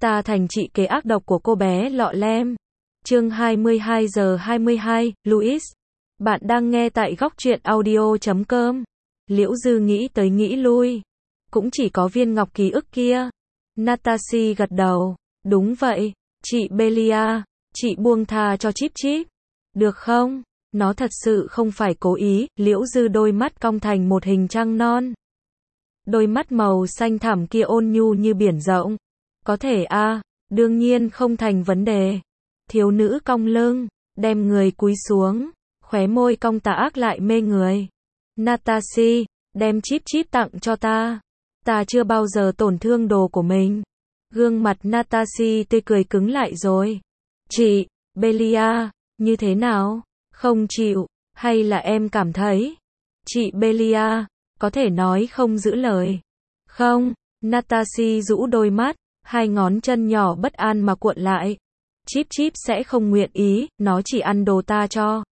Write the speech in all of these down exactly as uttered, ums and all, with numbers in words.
Ta thành chị kế ác độc của cô bé lọ lem. Chương hai mươi hai giờ hai mươi hai, Louis. Bạn đang nghe tại góc truyện audio chấm com. Liễu Dư nghĩ tới nghĩ lui. Cũng chỉ có viên ngọc ký ức kia. Natasha gật đầu. Đúng vậy, chị Belia, chị buông tha cho Chip Chip. Được không? Nó thật sự không phải cố ý. Liễu Dư đôi mắt cong thành một hình trăng non. Đôi mắt màu xanh thẳm kia ôn nhu như biển rộng. Có thể a, à, đương nhiên không thành vấn đề. Thiếu nữ cong lưng, đem người cúi xuống, khóe môi cong tà ác lại mê người. Natasha, đem Chip Chip tặng cho ta. Ta chưa bao giờ tổn thương đồ của mình. Gương mặt Natasha tươi cười cứng lại rồi. Chị, Belia, như thế nào? Không chịu, hay là em cảm thấy? Chị Belia, có thể nói không giữ lời. Không, Natasha rũ đôi mắt, hai ngón chân nhỏ bất an mà cuộn lại. Chip Chip sẽ không nguyện ý, nó chỉ ăn đồ ta cho.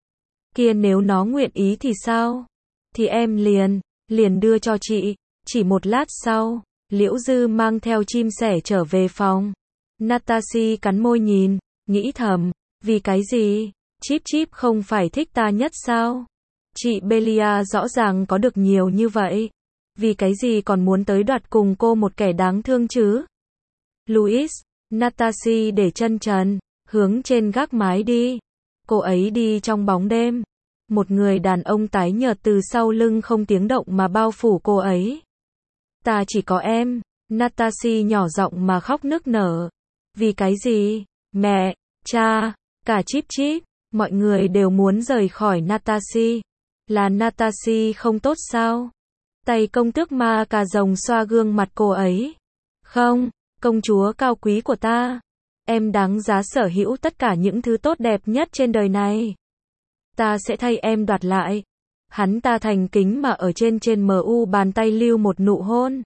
Kia nếu nó nguyện ý thì sao? Thì em liền, liền đưa cho chị. Chỉ một lát sau, Liễu Dư mang theo chim sẻ trở về phòng. Natasha cắn môi nhìn, nghĩ thầm, vì cái gì? Chip Chip không phải thích ta nhất sao? Chị Belia rõ ràng có được nhiều như vậy. Vì cái gì còn muốn tới đoạt cùng cô một kẻ đáng thương chứ? Louis, Natasha để chân trần, hướng trên gác mái đi. Cô ấy đi trong bóng đêm. Một người đàn ông tái nhợt từ sau lưng không tiếng động mà bao phủ cô ấy. Ta chỉ có em. Natasha nhỏ giọng mà khóc nức nở. Vì cái gì? Mẹ, cha, cả Chip Chip, mọi người đều muốn rời khỏi Natasha. Là Natasha không tốt sao? Tay công tước ma cà rồng xoa gương mặt cô ấy. Không, công chúa cao quý của ta. Em đáng giá sở hữu tất cả những thứ tốt đẹp nhất trên đời này. Ta sẽ thay em đoạt lại. Hắn ta thành kính mà ở trên trên mu bàn tay lưu một nụ hôn.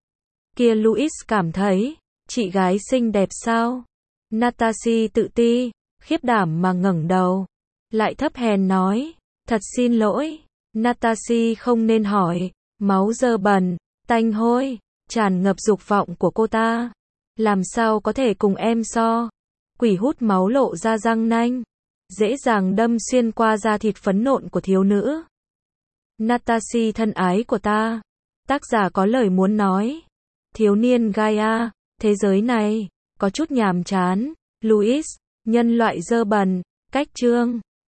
Kia Louis cảm thấy, chị gái xinh đẹp sao? Natasha tự ti, khiếp đảm mà ngẩng đầu. Lại thấp hèn nói, thật xin lỗi. Natasha không nên hỏi. Máu dơ bẩn, tanh hôi, tràn ngập dục vọng của cô ta. Làm sao có thể cùng em so? Quỷ hút máu lộ ra răng nanh, dễ dàng đâm xuyên qua da thịt phấn nộn của thiếu nữ. Natasha thân ái của ta. Tác giả có lời muốn nói. Thiếu niên Gaia, thế giới này có chút nhàm chán. Louis, nhân loại dơ bẩn. Cách chương